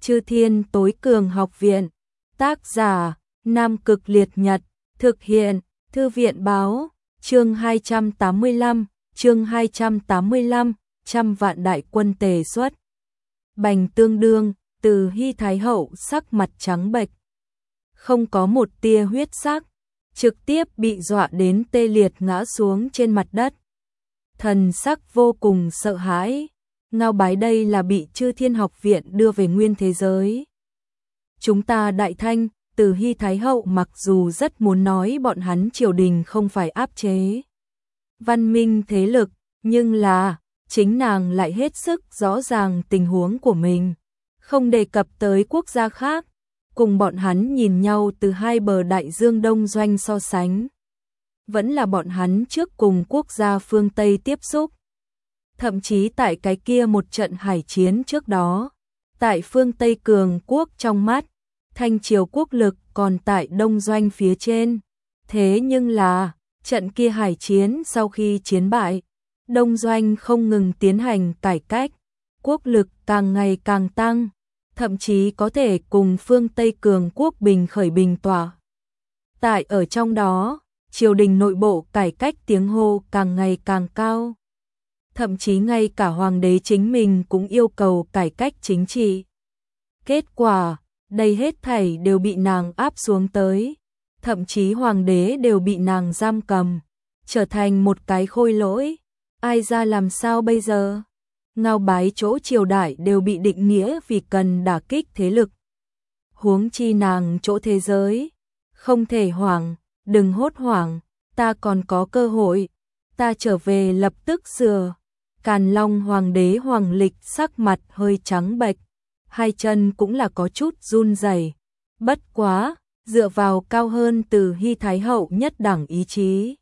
Chư Thiên Tối Cường Học Viện. Tác giả: Nam Cực Liệt Nhật. Thực hiện: Thư viện báo. Chương 285, trăm vạn đại quân tề xuất. Bành Tương Đương, Từ Hy Thái Hậu sắc mặt trắng bệch, không có một tia huyết sắc, trực tiếp bị dọa đến tê liệt ngã xuống trên mặt đất. Thần sắc vô cùng sợ hãi, ngao bái đây là bị Chư Thiên Học Viện đưa về nguyên thế giới. Chúng ta Đại Thanh, Từ Hy Thái Hậu mặc dù rất muốn nói bọn hắn triều đình không phải áp chế văn minh thế lực, nhưng là chính nàng lại hết sức rõ ràng tình huống của mình, không đề cập tới quốc gia khác, cùng bọn hắn nhìn nhau từ hai bờ đại dương Đông Doanh so sánh. Vẫn là bọn hắn trước cùng quốc gia phương Tây tiếp xúc. Thậm chí tại cái kia một trận hải chiến trước đó, tại phương Tây cường quốc trong mắt, Thanh Triều quốc lực còn tại Đông Doanh phía trên. Thế nhưng là, trận kia hải chiến sau khi chiến bại, Đông Doanh không ngừng tiến hành cải cách, quốc lực càng ngày càng tăng, thậm chí có thể cùng phương Tây cường quốc bình khởi bình tỏa. Tại ở trong đó, triều đình nội bộ cải cách tiếng hô càng ngày càng cao. Thậm chí ngay cả hoàng đế chính mình cũng yêu cầu cải cách chính trị. Kết quả, đây hết thảy đều bị nàng áp xuống tới, thậm chí hoàng đế đều bị nàng giam cầm, trở thành một cái khôi lỗi. Ai ra làm sao bây giờ? Ngao bái chỗ triều đại đều bị định nghĩa vì cần đả kích thế lực. Huống chi nàng chỗ thế giới, không thể hoảng, đừng hốt hoảng, ta còn có cơ hội, ta trở về lập tức sửa. Càn Long hoàng đế Hoàng Lịch sắc mặt hơi trắng bệch, hai chân cũng là có chút run rẩy. Bất quá, dựa vào cao hơn Từ Hy Thái Hậu nhất đẳng ý chí,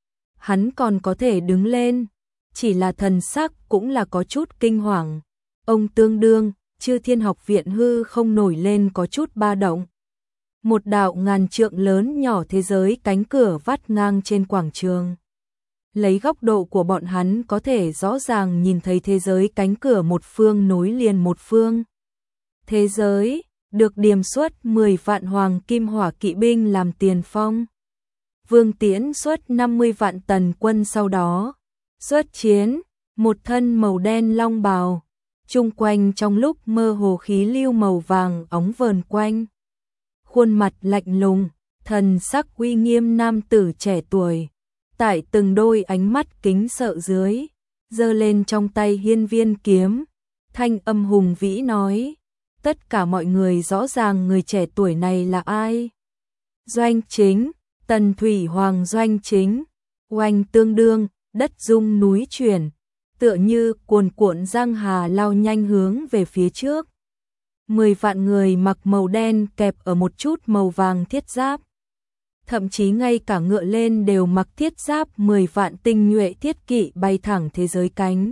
hắn còn có thể đứng lên, chỉ là thần sắc cũng là có chút kinh hoàng. Ông Tương Đương, Chư Thiên Học Viện hư không nổi lên có chút ba động. Một đạo ngàn trượng lớn nhỏ thế giới cánh cửa vắt ngang trên quảng trường. Lấy góc độ của bọn hắn có thể rõ ràng nhìn thấy thế giới cánh cửa một phương nối liền một phương. Thế giới được điểm xuất 10 vạn hoàng kim hỏa kỵ binh làm tiền phong. Vương Tiễn xuất 50 vạn tần quân sau đó xuất chiến, một thân màu đen long bào, chung quanh trong lúc mơ hồ khí lưu màu vàng óng vờn quanh. Khuôn mặt lạnh lùng, thần sắc uy nghiêm nam tử trẻ tuổi, tại từng đôi ánh mắt kính sợ dưới, giơ lên trong tay hiên viên kiếm, thanh âm hùng vĩ nói, tất cả mọi người rõ ràng người trẻ tuổi này là ai. Doanh Chính, Tần Thủy Hoàng Doanh Chính, oanh tương đương, đất rung núi chuyển, tựa như cuồn cuộn giang hà lao nhanh hướng về phía trước. 10 vạn người mặc màu đen kẹp ở một chút màu vàng thiết giáp. Thậm chí ngay cả ngựa lên đều mặc thiết giáp 10 vạn tinh nhuệ thiết kỵ bay thẳng thế giới cánh.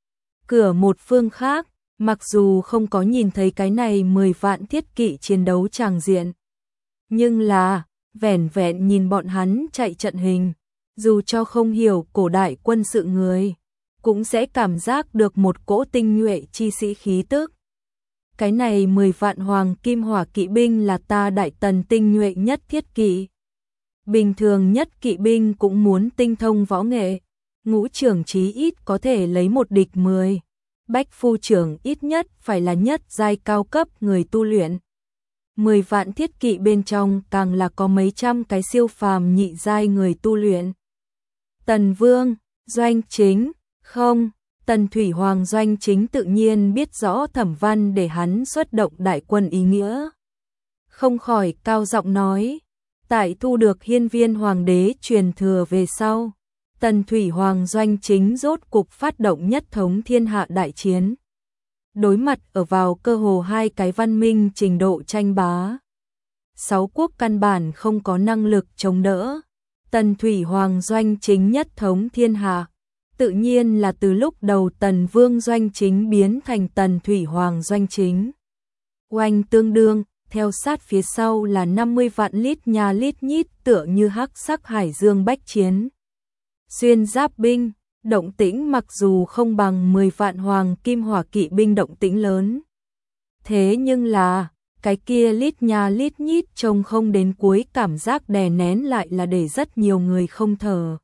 Cửa một phương khác, mặc dù không có nhìn thấy cái này 10 vạn thiết kỵ chiến đấu tràng diện, nhưng là, vẻn vẹn nhìn bọn hắn chạy trận hình, dù cho không hiểu cổ đại quân sự người, cũng sẽ cảm giác được một cỗ tinh nhuệ chi sĩ khí tức. Cái này 10 vạn hoàng kim hỏa kỵ binh là ta Đại Tần tinh nhuệ nhất thiết kỵ. Bình thường nhất kỵ binh cũng muốn tinh thông võ nghệ, ngũ trưởng chí ít có thể lấy một địch 10. Bách phu trưởng ít nhất phải là nhất giai cao cấp người tu luyện. 10 vạn thiết kỵ bên trong càng là có mấy trăm cái siêu phàm nhị giai người tu luyện. Tần Vương, Doanh Chính, không, Tần Thủy Hoàng Doanh Chính tự nhiên biết rõ Thẩm Văn để hắn xuất động đại quân ý nghĩa. Không khỏi cao giọng nói, tại thu được hiên viên hoàng đế truyền thừa về sau, Tần Thủy Hoàng Doanh Chính rốt cục phát động nhất thống thiên hạ đại chiến. Đối mặt ở vào cơ hồ hai cái văn minh trình độ tranh bá. 6 quốc căn bản không có năng lực chống đỡ. Tần Thủy Hoàng Doanh Chính nhất thống thiên hạ, tự nhiên là từ lúc đầu Tần Vương Doanh Chính biến thành Tần Thủy Hoàng Doanh Chính. Oanh tương đương, theo sát phía sau là 50 vạn lít nhà lít nhít tựa như hắc sắc hải dương bách chiến. Xuyên giáp binh, động tĩnh mặc dù không bằng 10 vạn hoàng kim hỏa kỵ binh động tĩnh lớn. Thế nhưng là, cái kia lít nha lít nhít trông không đến cuối cảm giác đè nén lại là để rất nhiều người không thở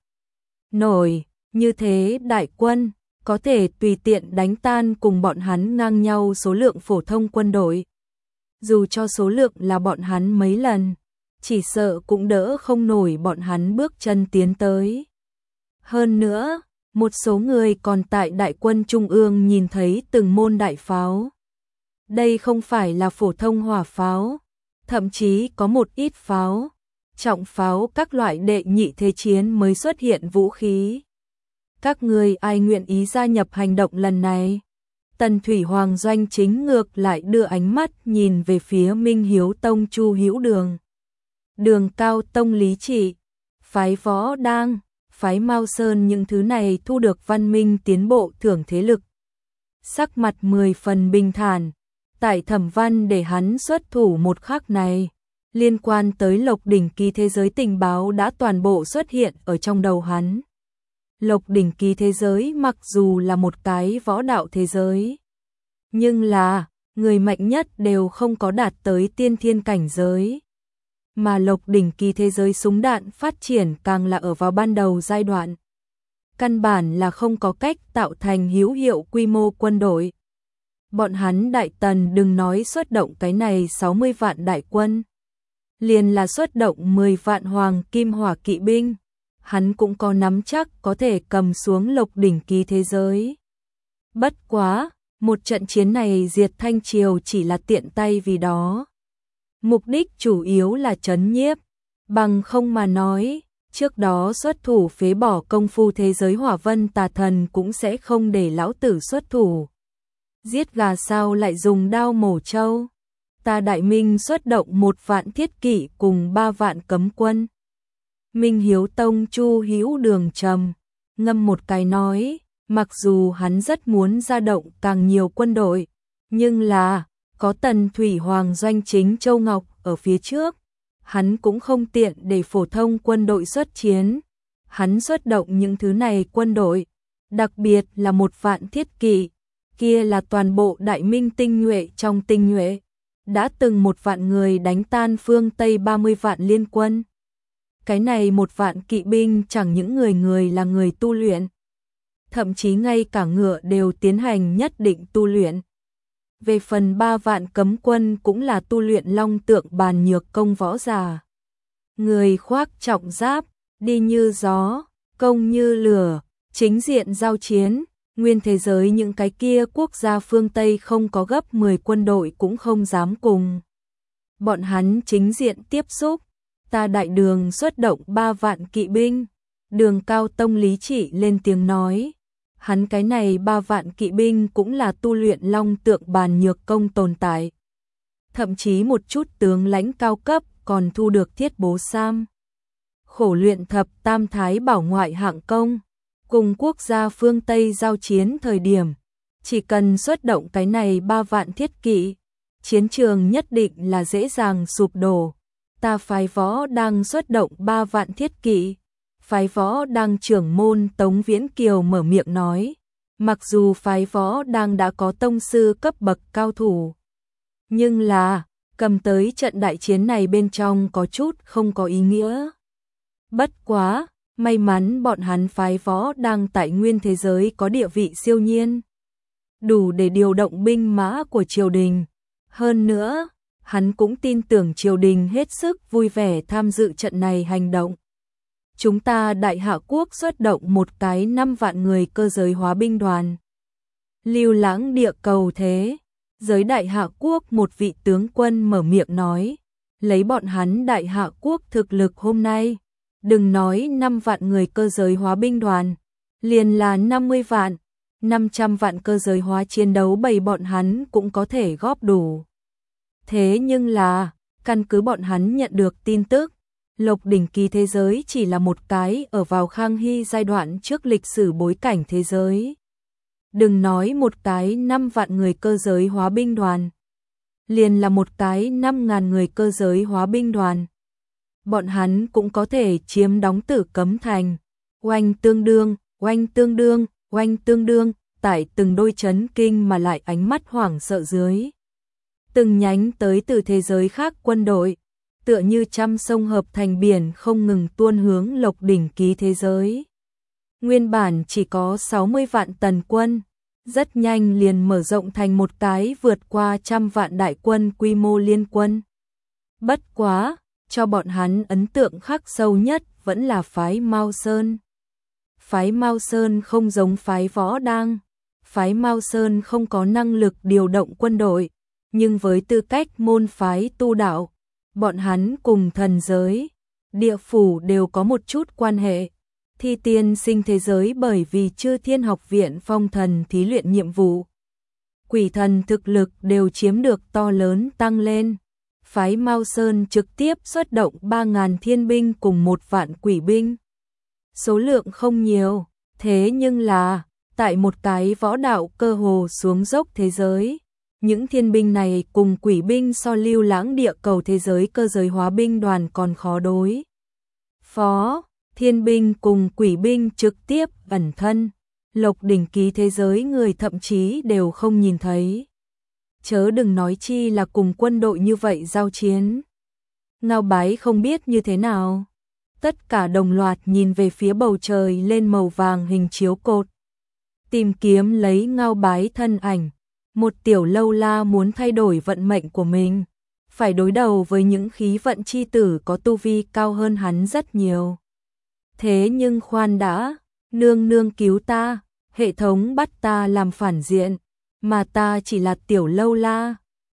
nổi. Như thế đại quân, có thể tùy tiện đánh tan cùng bọn hắn ngang nhau số lượng phổ thông quân đội. Dù cho số lượng là bọn hắn mấy lần, chỉ sợ cũng đỡ không nổi bọn hắn bước chân tiến tới. Hơn nữa, một số người còn tại đại quân trung ương nhìn thấy từng môn đại pháo. Đây không phải là phổ thông hỏa pháo, thậm chí có một ít pháo, trọng pháo các loại đệ nhị thế chiến mới xuất hiện vũ khí. Các người ai nguyện ý gia nhập hành động lần này? Tần Thủy Hoàng Doanh Chính ngược lại đưa ánh mắt nhìn về phía Minh Hiếu Tông Chu Hữu Đường. Đường Cao Tông Lý Trị, phái Võ Đang, phái Mao Sơn, những thứ này thu được văn minh tiến bộ thưởng thế lực. Sắc mặt 10 phần bình thản, tại Thẩm Văn để hắn xuất thủ một khắc này, liên quan tới Lộc Đỉnh Ký thế giới tình báo đã toàn bộ xuất hiện ở trong đầu hắn. Lộc Đỉnh Ký thế giới mặc dù là một cái võ đạo thế giới, nhưng là, người mạnh nhất đều không có đạt tới tiên thiên cảnh giới. Mà Lộc Đỉnh Ký thế giới súng đạn phát triển càng là ở vào ban đầu giai đoạn. Căn bản là không có cách tạo thành hữu hiệu quy mô quân đội. Bọn hắn Đại Tần đừng nói xuất động cái này 60 vạn đại quân. Liền là xuất động 10 vạn hoàng kim hỏa kỵ binh. Hắn cũng có nắm chắc có thể cầm xuống Lộc Đỉnh Ký thế giới. Bất quá, một trận chiến này diệt Thanh Triều chỉ là tiện tay vì đó. Mục đích chủ yếu là trấn nhiếp, bằng không mà nói, trước đó xuất thủ phế bỏ công phu thế giới Hỏa Vân Tà Thần cũng sẽ không để lão tử xuất thủ. Giết gà sao lại dùng đao mổ trâu? Ta Đại Minh xuất động 1 vạn thiết kỵ cùng 3 vạn cấm quân. Minh Hiếu Tông Chu Hữu Đường trầm ngâm một cái nói, mặc dù hắn rất muốn ra động càng nhiều quân đội, nhưng là có Tần Thủy Hoàng Doanh Chính Châu Ngọc ở phía trước, hắn cũng không tiện để phổ thông quân đội xuất chiến. Hắn xuất động những thứ này quân đội, đặc biệt là 1 vạn thiết kỵ, kia là toàn bộ Đại Minh tinh nhuệ trong tinh nhuệ, đã từng 1 vạn người đánh tan phương Tây 30 vạn liên quân. Cái này 1 vạn kỵ binh chẳng những người là người tu luyện, thậm chí ngay cả ngựa đều tiến hành nhất định tu luyện. Về phần 3 vạn cấm quân cũng là tu luyện long tượng bàn nhược công võ giả. Người khoác trọng giáp, đi như gió, công như lửa, chính diện giao chiến, nguyên thế giới những cái kia quốc gia phương Tây không có gấp 10 quân đội cũng không dám cùng. Bọn hắn chính diện tiếp xúc, ta Đại Đường xuất động 3 vạn kỵ binh. Đường Cao Tông Lý Trị lên tiếng nói, hắn cái này 3 vạn kỵ binh cũng là tu luyện long tượng bàn nhược công tồn tại. Thậm chí một chút tướng lãnh cao cấp còn thu được thiết bố sam. Khổ luyện thập tam thái bảo ngoại hạng công, cùng quốc gia phương Tây giao chiến thời điểm, chỉ cần xuất động cái này 3 vạn thiết kỵ, chiến trường nhất định là dễ dàng sụp đổ. Ta phái Võ đang xuất động 3 vạn thiết kỵ. Phái Võ đang trưởng môn Tống Viễn Kiều mở miệng nói, mặc dù phái Võ đang đã có tông sư cấp bậc cao thủ, nhưng là, cầm tới trận đại chiến này bên trong có chút không có ý nghĩa. Bất quá, may mắn bọn hắn phái Võ đang tại nguyên thế giới có địa vị siêu nhiên, đủ để điều động binh mã của triều đình. Hơn nữa, hắn cũng tin tưởng triều đình hết sức vui vẻ tham dự trận này hành động. Chúng ta Đại Hạ Quốc xuất động một cái 5 vạn người cơ giới hóa binh đoàn. Lưu lãng địa cầu thế, giới Đại Hạ Quốc một vị tướng quân mở miệng nói, lấy bọn hắn Đại Hạ Quốc thực lực hôm nay, đừng nói 5 vạn người cơ giới hóa binh đoàn, liền là 50 vạn, 500 vạn cơ giới hóa chiến đấu bầy bọn hắn cũng có thể góp đủ. Thế nhưng là, căn cứ bọn hắn nhận được tin tức, Lộc Đỉnh Ký thế giới chỉ là một cái ở vào Khang Hy giai đoạn trước lịch sử bối cảnh thế giới. Đừng nói một cái 5 vạn người cơ giới hóa binh đoàn, liền là một cái 5.000 người cơ giới hóa binh đoàn. Bọn hắn cũng có thể chiếm đóng Tử Cấm Thành, oanh tương đương, oanh tương đương, oanh tương đương, tại từng đôi chấn kinh mà lại ánh mắt hoảng sợ dưới. từng nhánh tới từ thế giới khác quân đội, tựa như trăm sông hợp thành biển không ngừng tuôn hướng Lộc Đỉnh Ký thế giới. Nguyên bản chỉ có 60 vạn tần quân, rất nhanh liền mở rộng thành một cái vượt qua 100 vạn đại quân quy mô liên quân. Bất quá, cho bọn hắn ấn tượng khắc sâu nhất vẫn là phái Mao Sơn. Phái Mao Sơn không giống phái Võ Đang, phái Mao Sơn không có năng lực điều động quân đội, nhưng với tư cách môn phái tu đạo, bọn hắn cùng thần giới, địa phủ đều có một chút quan hệ. Thi tiên sinh thế giới bởi vì Chư Thiên Học viện phong thần thí luyện nhiệm vụ, quỷ thần thực lực đều chiếm được to lớn tăng lên. Phái Mao Sơn trực tiếp xuất động 3.000 thiên binh cùng 1 vạn quỷ binh. Số lượng không nhiều, thế nhưng là, tại một cái võ đạo cơ hồ xuống dốc thế giới, những thiên binh này cùng quỷ binh so lưu lãng địa cầu thế giới cơ giới hóa binh đoàn còn khó đối phó. Thiên binh cùng quỷ binh trực tiếp ẩn thân, Lộc Đỉnh Ký thế giới người thậm chí đều không nhìn thấy. Chớ đừng nói chi là cùng quân đội như vậy giao chiến. Ngao Bái không biết như thế nào. Tất cả đồng loạt nhìn về phía bầu trời lên màu vàng hình chiếu cột. Tìm kiếm lấy Ngao Bái thân ảnh. Một tiểu lâu la muốn thay đổi vận mệnh của mình. Phải đối đầu với những khí vận chi tử có tu vi cao hơn hắn rất nhiều. Thế nhưng khoan đã, nương nương cứu ta, hệ thống bắt ta làm phản diện, mà ta chỉ là tiểu lâu la,